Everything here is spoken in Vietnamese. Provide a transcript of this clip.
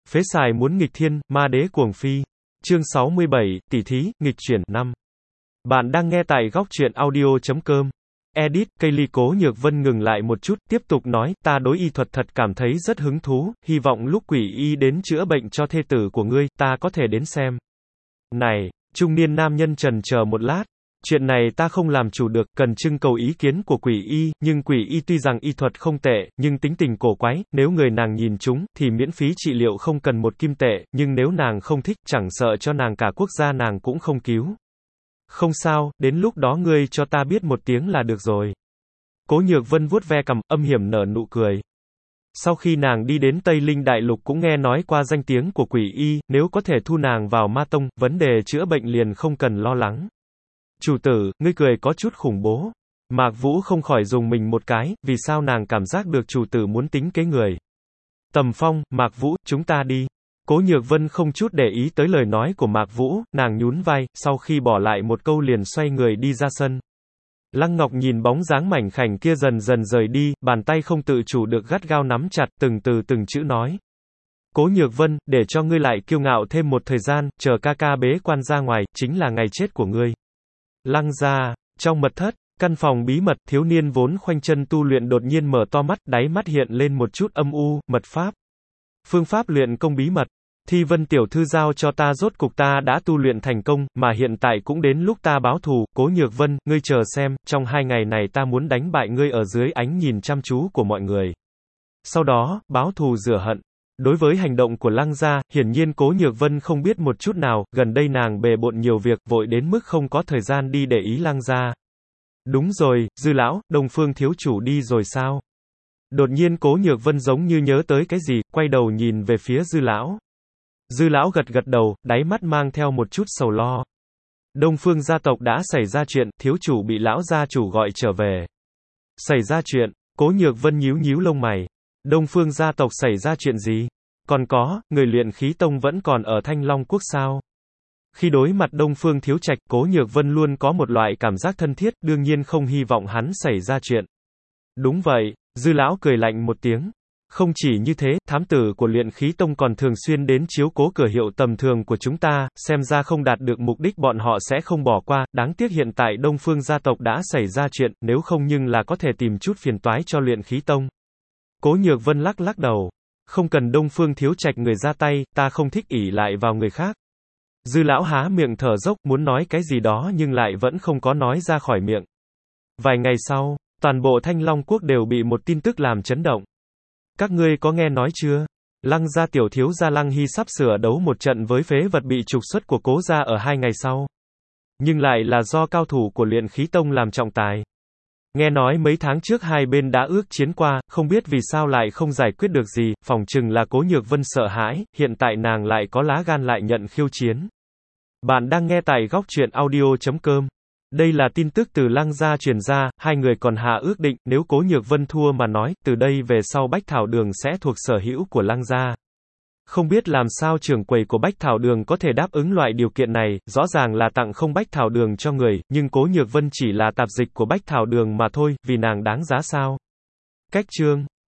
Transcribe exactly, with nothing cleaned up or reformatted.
Phế xài muốn nghịch thiên, ma đế cuồng phi. Chương sáu mươi bảy, tỷ thí, nghịch chuyển, năm. Bạn đang nghe tại góc truyện audio chấm com. Edit, Kaylee Cố Nhược Vân ngừng lại một chút, tiếp tục nói, ta đối y thuật thật cảm thấy rất hứng thú, hy vọng lúc quỷ y đến chữa bệnh cho thê tử của ngươi, ta có thể đến xem. Này, trung niên nam nhân trần chờ một lát. Chuyện này ta không làm chủ được, cần trưng cầu ý kiến của quỷ y, nhưng quỷ y tuy rằng y thuật không tệ, nhưng tính tình cổ quái, nếu người nàng nhìn chúng, thì miễn phí trị liệu không cần một kim tệ, nhưng nếu nàng không thích, chẳng sợ cho nàng cả quốc gia nàng cũng không cứu. Không sao, đến lúc đó ngươi cho ta biết một tiếng là được rồi. Cố Nhược Vân vuốt ve cằm, âm hiểm nở nụ cười. Sau khi nàng đi đến Tây Linh Đại Lục cũng nghe nói qua danh tiếng của quỷ y, nếu có thể thu nàng vào ma tông, vấn đề chữa bệnh liền không cần lo lắng. Chủ tử, ngươi cười có chút khủng bố. Mạc Vũ không khỏi dùng mình một cái, vì sao nàng cảm giác được chủ tử muốn tính kế người. Tầm Phong, Mạc Vũ, chúng ta đi. Cố Nhược Vân không chút để ý tới lời nói của Mạc Vũ, nàng nhún vai, sau khi bỏ lại một câu liền xoay người đi ra sân. Lăng Ngọc nhìn bóng dáng mảnh khảnh kia dần dần rời đi, bàn tay không tự chủ được gắt gao nắm chặt, từng từ từng chữ nói. Cố Nhược Vân, để cho ngươi lại kiêu ngạo thêm một thời gian, chờ ca ca bế quan ra ngoài, chính là ngày chết của ngươi. Lăng gia, trong mật thất, căn phòng bí mật, thiếu niên vốn khoanh chân tu luyện đột nhiên mở to mắt, đáy mắt hiện lên một chút âm u, mật pháp. Phương pháp luyện công bí mật. Thi Vân tiểu thư giao cho ta, rốt cục ta đã tu luyện thành công, mà hiện tại cũng đến lúc ta báo thù. Cố Nhược Vân, ngươi chờ xem, trong hai ngày này ta muốn đánh bại ngươi ở dưới ánh nhìn chăm chú của mọi người. Sau đó, báo thù rửa hận. Đối với hành động của Lăng gia, hiển nhiên Cố Nhược Vân không biết một chút nào, gần đây nàng bề bộn nhiều việc, vội đến mức không có thời gian đi để ý Lăng gia. Đúng rồi, Dư lão, Đông Phương thiếu chủ đi rồi sao? Đột nhiên Cố Nhược Vân giống như nhớ tới cái gì, quay đầu nhìn về phía Dư lão. Dư lão gật gật đầu, đáy mắt mang theo một chút sầu lo. Đông Phương gia tộc đã xảy ra chuyện, thiếu chủ bị lão gia chủ gọi trở về. Xảy ra chuyện, Cố Nhược Vân nhíu nhíu lông mày. Đông Phương gia tộc xảy ra chuyện gì? Còn có, người luyện khí tông vẫn còn ở Thanh Long Quốc sao? Khi đối mặt Đông Phương thiếu trạch, Cố Nhược Vân luôn có một loại cảm giác thân thiết, đương nhiên không hy vọng hắn xảy ra chuyện. Đúng vậy, Dư lão cười lạnh một tiếng. Không chỉ như thế, thám tử của luyện khí tông còn thường xuyên đến chiếu cố cửa hiệu tầm thường của chúng ta, xem ra không đạt được mục đích bọn họ sẽ không bỏ qua, đáng tiếc hiện tại Đông Phương gia tộc đã xảy ra chuyện, nếu không nhưng là có thể tìm chút phiền toái cho luyện khí tông. Cố Nhược Vân lắc lắc đầu. Không cần Đông Phương thiếu trạch người ra tay, ta không thích ỷ lại vào người khác. Dư lão há miệng thở dốc, muốn nói cái gì đó nhưng lại vẫn không có nói ra khỏi miệng. Vài ngày sau, toàn bộ Thanh Long Quốc đều bị một tin tức làm chấn động. Các ngươi có nghe nói chưa? Lăng gia tiểu thiếu gia Lăng Hy sắp sửa đấu một trận với phế vật bị trục xuất của Cố gia ở hai ngày sau. Nhưng lại là do cao thủ của luyện khí tông làm trọng tài. Nghe nói mấy tháng trước hai bên đã ước chiến qua, không biết vì sao lại không giải quyết được gì, phỏng chừng là Cố Nhược Vân sợ hãi, hiện tại nàng lại có lá gan lại nhận khiêu chiến. Bạn đang nghe tại góc truyện audio chấm com. Đây là tin tức từ Lăng gia truyền ra, hai người còn hạ ước định, nếu Cố Nhược Vân thua mà nói, từ đây về sau Bách Thảo Đường sẽ thuộc sở hữu của Lăng gia. Không biết làm sao trưởng quầy của Bách Thảo Đường có thể đáp ứng loại điều kiện này, rõ ràng là tặng không Bách Thảo Đường cho người, nhưng Cố Nhược Vân chỉ là tạp dịch của Bách Thảo Đường mà thôi, vì nàng đáng giá sao? Cách chương